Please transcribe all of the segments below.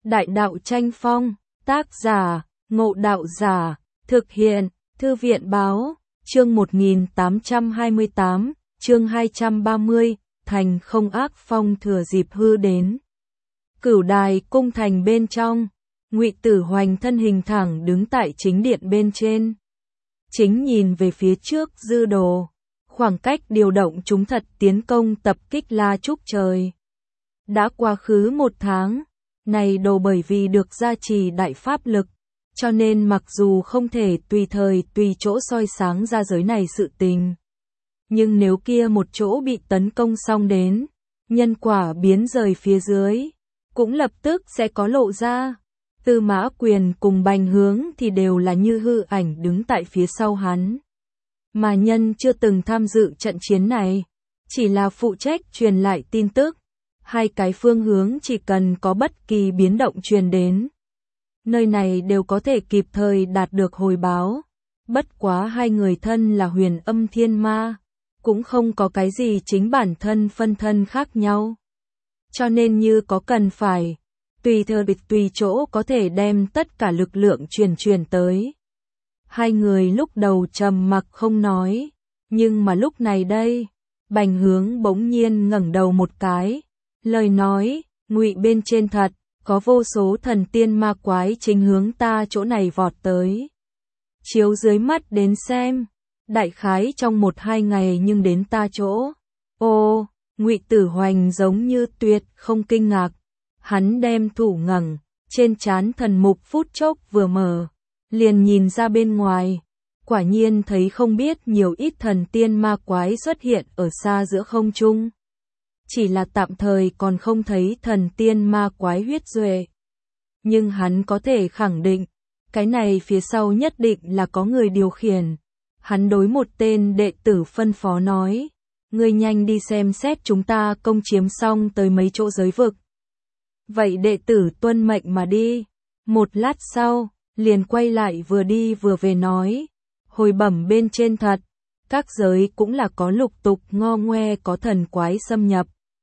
Đại đạo tranh phong, tác giả, Ngộ Đạo Giả, thực hiện, Thư viện báo, chương 1828, chương 230, thành không ác phong thừa dịp hư đến. Cửu đài cung thành bên trong, Ngụy Tử Hoành thân hình thẳng đứng tại chính điện bên trên. Chính nhìn về phía trước dư đồ, khoảng cách điều động chúng thật tiến công tập kích La Trúc Trời. Đã quá khứ 1 tháng, này đồ bởi vì được gia trì đại pháp lực, cho nên mặc dù không thể tùy thời tùy chỗ soi sáng ra giới này sự tình. Nhưng nếu kia một chỗ bị tấn công xong đến, nhân quả biến rời phía dưới, cũng lập tức sẽ có lộ ra. Tư Mã Quyền cùng Bành Hướng thì đều là như hư ảnh đứng tại phía sau hắn. Mà nhân chưa từng tham dự trận chiến này, chỉ là phụ trách truyền lại tin tức. Hai cái phương hướng chỉ cần có bất kỳ biến động truyền đến, nơi này đều có thể kịp thời đạt được hồi báo. Bất quá hai người thân là Huyền Âm Thiên Ma, cũng không có cái gì chính bản thân phân thân khác nhau. Cho nên như có cần phải, tùy thời tùy chỗ có thể đem tất cả lực lượng truyền tới. Hai người lúc đầu trầm mặc không nói, nhưng mà lúc này đây, Bành Hướng bỗng nhiên ngẩng đầu một cái, lời nói, Ngụy bên trên thật, có vô số thần tiên ma quái chính hướng ta chỗ này vọt tới. Chiếu dưới mắt đến xem, đại khái trong 1-2 ngày nhưng đến ta chỗ. Ô, Ngụy Tử Hoành giống như tuyệt không kinh ngạc. Hắn đem thủ ngẩng, trên trán thần mục phút chốc vừa mở, liền nhìn ra bên ngoài. Quả nhiên thấy không biết nhiều ít thần tiên ma quái xuất hiện ở xa giữa không trung. Chỉ là tạm thời còn không thấy thần tiên ma quái huyết duệ. Nhưng hắn có thể khẳng định, cái này phía sau nhất định là có người điều khiển. Hắn đối một tên đệ tử phân phó nói, ngươi nhanh đi xem xét chúng ta công chiếm xong tới mấy chỗ giới vực. Vậy đệ tử tuân mệnh mà đi. Một lát sau, liền quay lại vừa đi vừa về nói, hồi bẩm bên trên thật, các giới cũng là có lục tục ngo ngoe có thần quái xâm nhập.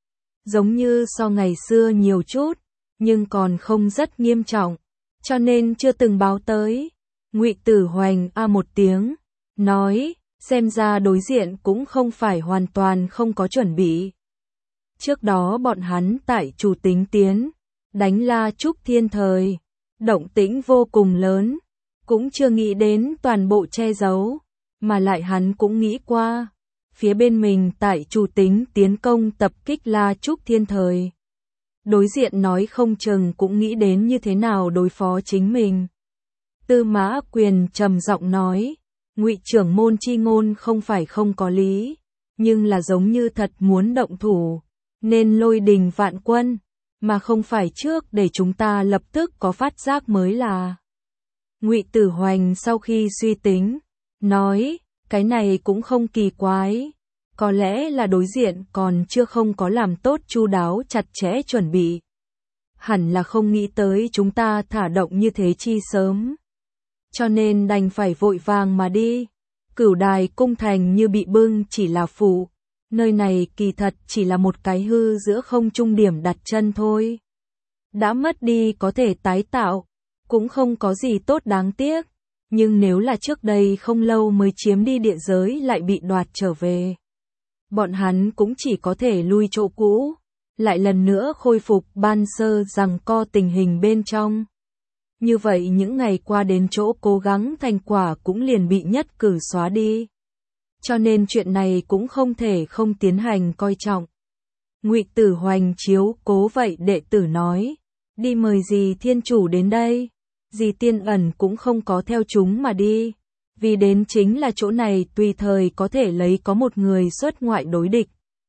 Giống như so ngày xưa nhiều chút, nhưng còn không rất nghiêm trọng, cho nên chưa từng báo tới. Ngụy Tử Hoành một tiếng, nói, xem ra đối diện cũng không phải hoàn toàn không có chuẩn bị. Trước đó bọn hắn tại chủ tính tiến, đánh La Trúc Thiên thời, động tĩnh vô cùng lớn, cũng chưa nghĩ đến toàn bộ che giấu, mà lại hắn cũng nghĩ qua. Phía bên mình tại chủ tính tiến công tập kích La Trúc Thiên thời. Đối diện nói không chừng cũng nghĩ đến như thế nào đối phó chính mình. Tư Mã Quyền trầm giọng nói, Ngụy trưởng môn chi ngôn không phải không có lý, nhưng là giống như thật muốn động thủ, nên lôi đình vạn quân, mà không phải trước để chúng ta lập tức có phát giác mới là. Ngụy Tử Hoành sau khi suy tính, nói, cái này cũng không kỳ quái, có lẽ là đối diện còn chưa không có làm tốt chu đáo chặt chẽ chuẩn bị. Hẳn là không nghĩ tới chúng ta thả động như thế chi sớm. Cho nên đành phải vội vàng mà đi. Cửu đài cung thành như bị bưng chỉ là phụ, nơi này kỳ thật chỉ là một cái hư giữa không trung điểm đặt chân thôi. Đã mất đi có thể tái tạo, cũng không có gì tốt đáng tiếc. Nhưng nếu là trước đây không lâu mới chiếm đi địa giới lại bị đoạt trở về, bọn hắn cũng chỉ có thể lui chỗ cũ, lại lần nữa khôi phục ban sơ giằng co tình hình bên trong. Như vậy những ngày qua đến chỗ cố gắng thành quả cũng liền bị nhất cử xóa đi. Cho nên chuyện này cũng không thể không tiến hành coi trọng. Ngụy Tử Hoành chiếu cố vậy đệ tử nói, đi mời dì thiên chủ đến đây. Dì Tiên Ẩn cũng không có theo chúng mà đi, vì đến chính là chỗ này tùy thời có thể lấy có một người xuất ngoại đối địch.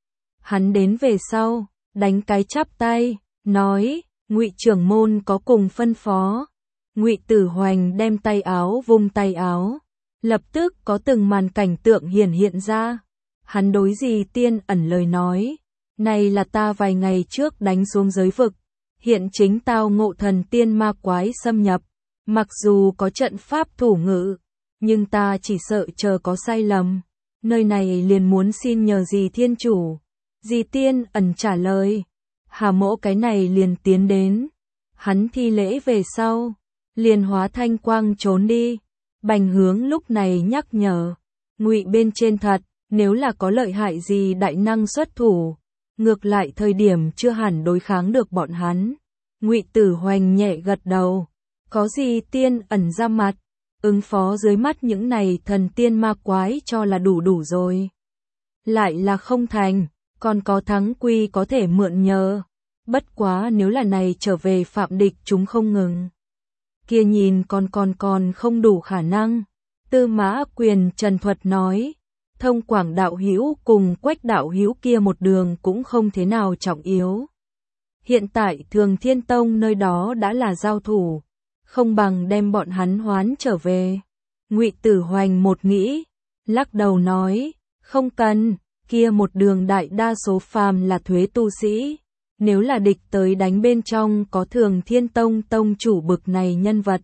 Hắn đến về sau, đánh cái chắp tay, nói, Ngụy trưởng môn có cùng phân phó. Ngụy Tử Hoành đem tay áo vung tay áo, lập tức có từng màn cảnh tượng hiện ra. Hắn đối dì Tiên Ẩn lời nói, này là ta vài ngày trước đánh xuống giới vực, hiện chính tao ngộ thần tiên ma quái xâm nhập. Mặc dù có trận pháp thủ ngữ, nhưng ta chỉ sợ chờ có sai lầm. Nơi này liền muốn xin nhờ dì thiên chủ. Dì Tiên Ẩn trả lời, Hà mỗ cái này liền tiến đến. Hắn thi lễ về sau, liền hóa thanh quang trốn đi. Bành Hướng lúc này nhắc nhở, Ngụy bên trên thật, nếu là có lợi hại gì đại năng xuất thủ, ngược lại thời điểm chưa hẳn đối kháng được bọn hắn. Ngụy Tử Hoành nhẹ gật đầu, có gì tiên ẩn ra mặt, ứng phó dưới mắt những này thần tiên ma quái cho là đủ rồi. Lại là không thành, còn có thắng quy có thể mượn nhờ. Bất quá nếu là này trở về phạm địch chúng không ngừng. Kia nhìn còn không đủ khả năng. Tư Mã Quyền trần thuật nói, Thông Quảng đạo hữu cùng Quách đạo hữu kia một đường cũng không thế nào trọng yếu. Hiện tại Thường Thiên Tông nơi đó đã là giao thủ, không bằng đem bọn hắn hoán trở về. Ngụy Tử Hoành một nghĩ, lắc đầu nói, không cần, kia một đường đại đa số phàm là thuế tu sĩ. Nếu là địch tới đánh bên trong có Thường Thiên Tông tông chủ bực này nhân vật,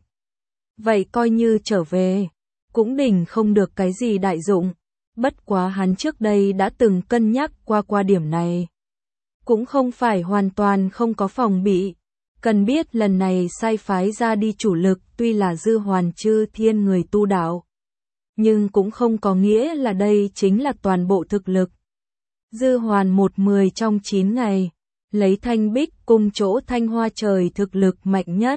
vậy coi như trở về, cũng đỉnh không được cái gì đại dụng. Bất quá hắn trước đây đã từng cân nhắc qua điểm này. Cũng không phải hoàn toàn không có phòng bị. Cần biết lần này sai phái ra đi chủ lực tuy là Dư Hoàn Chư Thiên người tu đạo, nhưng cũng không có nghĩa là đây chính là toàn bộ thực lực. Dư Hoàn 1-10 trong 9 ngày, lấy Thanh Bích cung chỗ Thanh Hoa Trời thực lực mạnh nhất.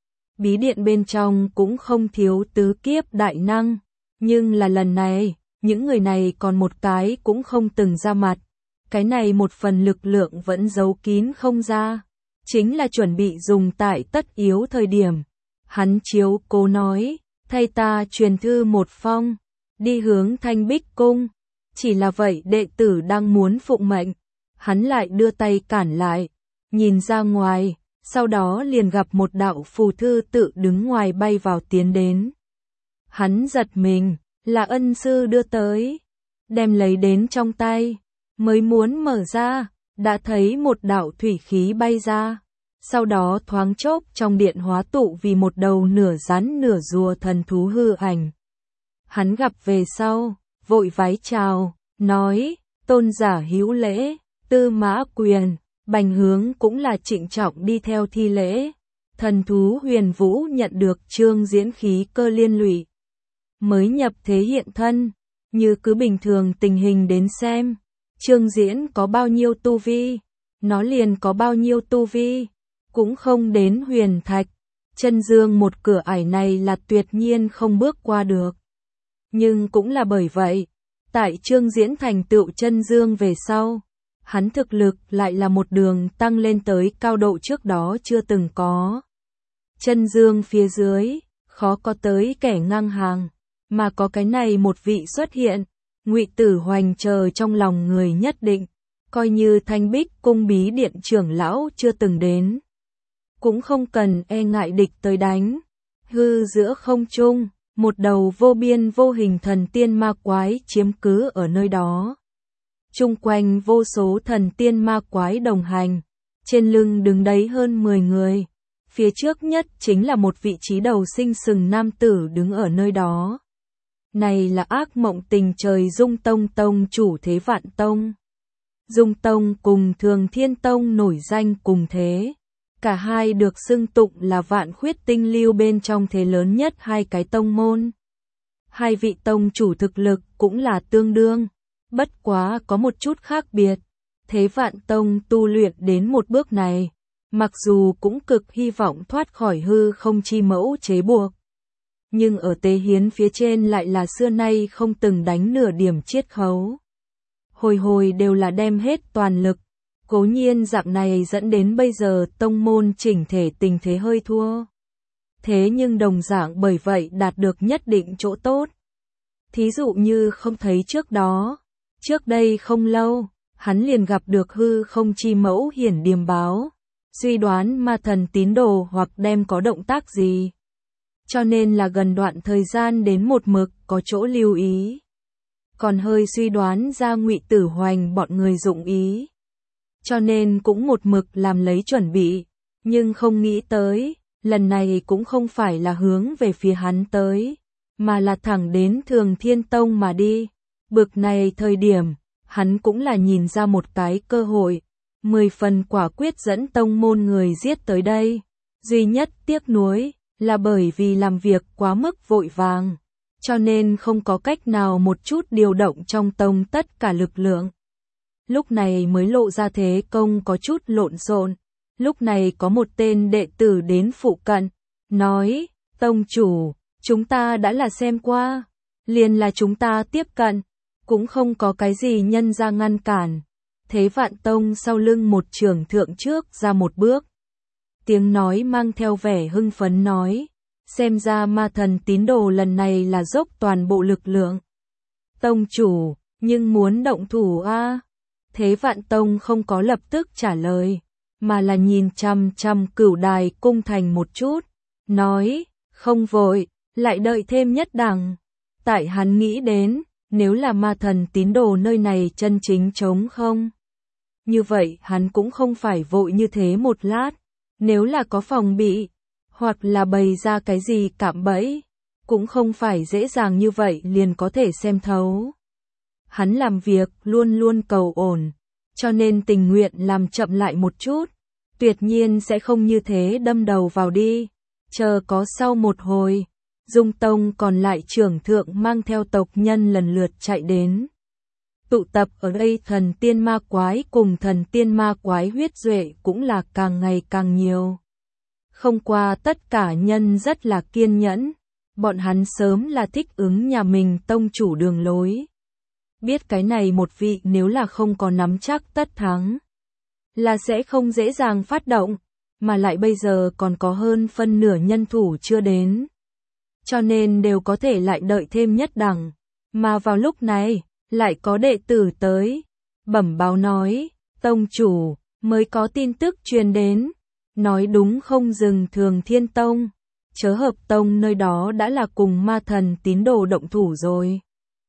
Bí điện bên trong cũng không thiếu tứ kiếp đại năng, nhưng là lần này, những người này còn một cái cũng không từng ra mặt. Cái này một phần lực lượng vẫn giấu kín không ra, chính là chuẩn bị dùng tại tất yếu thời điểm. Hắn chiếu cố nói, thay ta truyền thư một phong, đi hướng Thanh Bích cung. Chỉ là vậy đệ tử đang muốn phụng mệnh, hắn lại đưa tay cản lại, nhìn ra ngoài, sau đó liền gặp một đạo phù thư tự đứng ngoài bay vào tiến đến. Hắn giật mình, là ân sư đưa tới, đem lấy đến trong tay, mới muốn mở ra, đã thấy một đạo thủy khí bay ra, sau đó thoáng chốc trong điện hóa tụ vì một đầu nửa rắn nửa rùa thần thú hư ảnh. Hắn gặp về sau, vội vái chào, nói, tôn giả hữu lễ. Tư Mã Quyền, Bành Hướng cũng là trịnh trọng đi theo thi lễ. Thần thú Huyền Vũ nhận được chương diễn khí cơ liên lụy, mới nhập thế hiện thân, như cứ bình thường tình hình đến xem, chương diễn có bao nhiêu tu vi, nó liền có bao nhiêu tu vi, cũng không đến huyền thạch. Chân dương một cửa ải này là tuyệt nhiên không bước qua được. Nhưng cũng là bởi vậy, tại chương diễn thành tựu chân dương về sau, hắn thực lực lại là một đường tăng lên tới cao độ trước đó chưa từng có. Chân dương phía dưới, khó có tới kẻ ngang hàng, mà có cái này một vị xuất hiện, Ngụy Tử Hoành chờ trong lòng người nhất định, coi như Thanh Bích cung bí điện trưởng lão chưa từng đến, cũng không cần e ngại địch tới đánh. Hư giữa không trung, một đầu vô biên vô hình thần tiên ma quái chiếm cứ ở nơi đó. Chung quanh vô số thần tiên ma quái đồng hành, trên lưng đứng đấy hơn 10 người. Phía trước nhất chính là một vị trí đầu sinh sừng nam tử đứng ở nơi đó. Này là ác mộng tình trời Dung Tông tông chủ Thế Vạn Tông. Dung Tông cùng Thường Thiên Tông nổi danh cùng thế. Cả hai được xưng tụng là vạn khuyết tinh lưu bên trong thế lớn nhất hai cái tông môn. Hai vị tông chủ thực lực cũng là tương đương, bất quá có một chút khác biệt. Thế Vạn Tông tu luyện đến một bước này, mặc dù cũng cực hy vọng thoát khỏi hư không chi mẫu chế buộc, nhưng ở tế hiến phía trên lại là xưa nay không từng đánh nửa điểm chiết khấu. Hồi đều là đem hết toàn lực. Cố nhiên dạng này dẫn đến bây giờ tông môn chỉnh thể tình thế hơi thua. Thế nhưng đồng dạng bởi vậy đạt được nhất định chỗ tốt. Thí dụ như không thấy trước đó, trước đây không lâu, hắn liền gặp được hư không chi mẫu hiển điềm báo, suy đoán ma thần tín đồ hoặc đem có động tác gì. Cho nên là gần đoạn thời gian đến một mực có chỗ lưu ý. Còn hơi suy đoán ra Ngụy Tử Hoành bọn người dụng ý. Cho nên cũng một mực làm lấy chuẩn bị, nhưng không nghĩ tới, lần này cũng không phải là hướng về phía hắn tới, mà là thẳng đến Thường Thiên Tông mà đi. Bực này thời điểm, hắn cũng là nhìn ra một cái cơ hội, 10 phần quả quyết dẫn tông môn người giết tới đây. Duy nhất tiếc nuối là bởi vì làm việc quá mức vội vàng, cho nên không có cách nào một chút điều động trong tông tất cả lực lượng. Lúc này mới lộ ra thế công có chút lộn xộn. Lúc này có một tên đệ tử đến phụ cận, nói, tông chủ, chúng ta đã là xem qua, liền là chúng ta tiếp cận, cũng không có cái gì nhân ra ngăn cản. Thế Vạn Tông sau lưng một trưởng thượng trước ra một bước. Tiếng nói mang theo vẻ hưng phấn nói, xem ra ma thần tín đồ lần này là dốc toàn bộ lực lượng. Tông chủ, nhưng muốn động thủ a? Thế Vạn Tông không có lập tức trả lời, mà là nhìn chằm chằm Cửu Đài cung thành một chút, nói, không vội, lại đợi thêm nhất đẳng. Tại hắn nghĩ đến, nếu là ma thần tín đồ nơi này chân chính trống không, như vậy hắn cũng không phải vội như thế một lát, nếu là có phòng bị, hoặc là bày ra cái gì cạm bẫy, cũng không phải dễ dàng như vậy liền có thể xem thấu. Hắn làm việc luôn luôn cầu ổn, cho nên tình nguyện làm chậm lại một chút, tuyệt nhiên sẽ không như thế đâm đầu vào đi. Chờ có sau một hồi, Dung Tông còn lại trưởng thượng mang theo tộc nhân lần lượt chạy đến. Tụ tập ở đây thần tiên ma quái cùng thần tiên ma quái huyết duệ cũng là càng ngày càng nhiều. Không qua tất cả nhân rất là kiên nhẫn, bọn hắn sớm là thích ứng nhà mình tông chủ đường lối. Biết cái này một vị nếu là không có nắm chắc tất thắng, là sẽ không dễ dàng phát động, mà lại bây giờ còn có hơn phân nửa nhân thủ chưa đến. Cho nên đều có thể lại đợi thêm nhất đẳng, mà vào lúc này, lại có đệ tử tới, bẩm báo nói, tông chủ, mới có tin tức truyền đến, nói đúng không dừng Thường Thiên Tông, Chớ Hợp Tông nơi đó đã là cùng ma thần tín đồ động thủ rồi.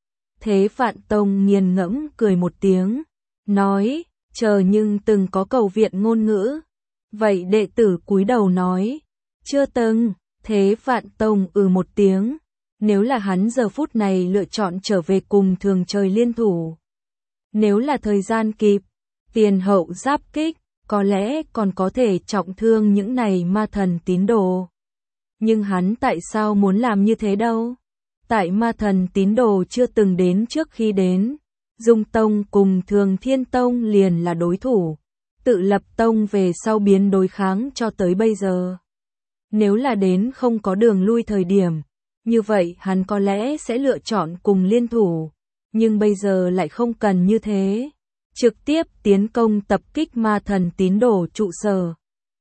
Thế Vạn Tông nghiền ngẫm cười một tiếng, nói, chờ nhưng từng có cầu viện ngôn ngữ. Vậy đệ tử cúi đầu nói, chưa từng. Thế Vạn Tông một tiếng, nếu là hắn giờ phút này lựa chọn trở về cùng Thường Trời liên thủ. Nếu là thời gian kịp, tiền hậu giáp kích, có lẽ còn có thể trọng thương những này ma thần tín đồ. Nhưng hắn tại sao muốn làm như thế đâu? Tại ma thần tín đồ chưa từng đến trước khi đến, Dung Tông cùng Thường Thiên Tông liền là đối thủ, tự lập tông về sau biến đối kháng cho tới bây giờ. Nếu là đến không có đường lui thời điểm, như vậy hắn có lẽ sẽ lựa chọn cùng liên thủ, nhưng bây giờ lại không cần như thế. Trực tiếp tiến công tập kích ma thần tín đồ trụ sở.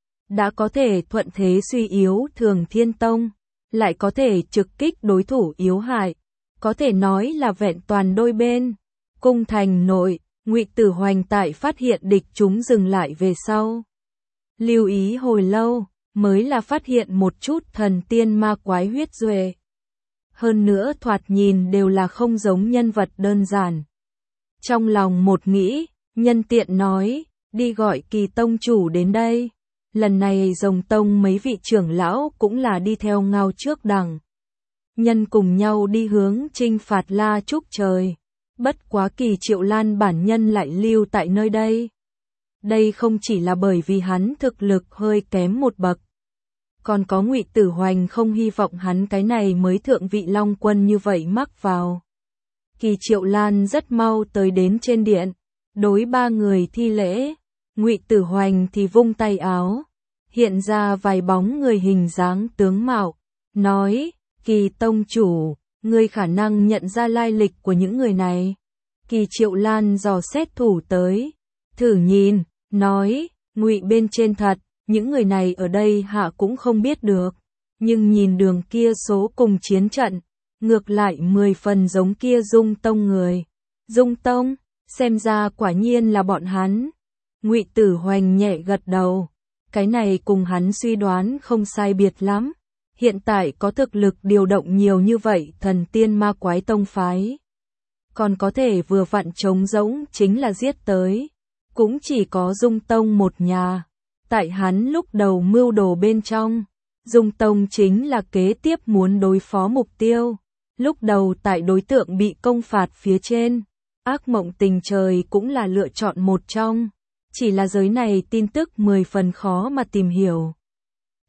Đã có thể thuận thế suy yếu Thường Thiên Tông, lại có thể trực kích đối thủ yếu hại, có thể nói là vẹn toàn đôi bên. Cung thành nội, Ngụy Tử Hoành tại phát hiện địch chúng dừng lại về sau. Lưu ý hồi lâu, mới là phát hiện một chút thần tiên ma quái huyết duệ. Hơn nữa thoạt nhìn đều là không giống nhân vật đơn giản. Trong lòng một nghĩ, nhân tiện nói, đi gọi Kỳ tông chủ đến đây. Lần này Rồng Tông mấy vị trưởng lão cũng là đi theo ngao trước đằng. Nhân cùng nhau đi hướng chinh phạt La Trúc Trời. Bất quá Kỳ Triệu Lan bản nhân lại lưu tại nơi đây. Đây không chỉ là bởi vì hắn thực lực hơi kém một bậc. Còn có Ngụy Tử Hoành không hy vọng hắn cái này mới thượng vị Long Quân như vậy mắc vào. Kỳ Triệu Lan rất mau tới đến trên điện, đối ba người thi lễ, Ngụy Tử Hoành thì vung tay áo, hiện ra vài bóng người hình dáng tướng mạo, nói, Kỳ tông chủ, ngươi khả năng nhận ra lai lịch của những người này. Kỳ Triệu Lan dò xét thủ tới, thử nhìn, nói, Ngụy bên trên thật, những người này ở đây hạ cũng không biết được, nhưng nhìn đường kia số cùng chiến trận, ngược lại 10 phần giống kia Dung Tông người. Dung Tông, xem ra quả nhiên là bọn hắn. Ngụy Tử Hoành nhẹ gật đầu, cái này cùng hắn suy đoán không sai biệt lắm. Hiện tại có thực lực điều động nhiều như vậy thần tiên ma quái tông phái. Còn có thể vừa vặn trống rỗng chính là giết tới. Cũng chỉ có Dung Tông một nhà. Tại hắn lúc đầu mưu đồ bên trong, Dung Tông chính là kế tiếp muốn đối phó mục tiêu. Lúc đầu tại đối tượng bị công phạt phía trên, ác mộng tình trời cũng là lựa chọn một trong. Chỉ là giới này tin tức 10 phần khó mà tìm hiểu.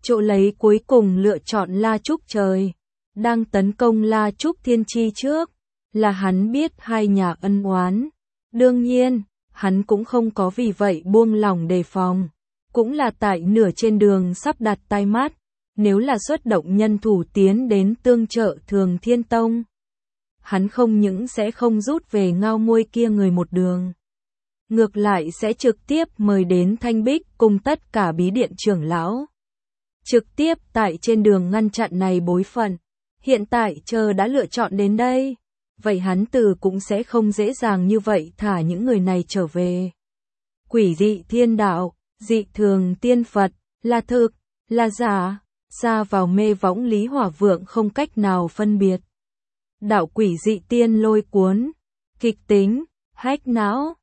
chỗ lấy cuối cùng lựa chọn La Trúc Trời, đang tấn công La Trúc Thiên Chi trước, là hắn biết hai nhà ân oán. Đương nhiên, hắn cũng không có vì vậy buông lỏng đề phòng, cũng là tại nửa trên đường sắp đặt tai mắt, nếu là xuất động nhân thủ tiến đến tương trợ Thường Thiên Tông. Hắn không những sẽ không rút về Ngao Muôi kia người một đường, ngược lại sẽ trực tiếp mời đến Thanh Bích cùng tất cả bí điện trưởng lão. Trực tiếp tại trên đường ngăn chặn này bối phận, hiện tại chờ đã lựa chọn đến đây, vậy hắn từ cũng sẽ không dễ dàng như vậy thả những người này trở về. Quỷ dị thiên đạo, dị thường tiên Phật, là thực, là giả, xa vào mê võng Lý Hỏa Vượng không cách nào phân biệt. Đạo quỷ dị tiên lôi cuốn, kịch tính, hách não,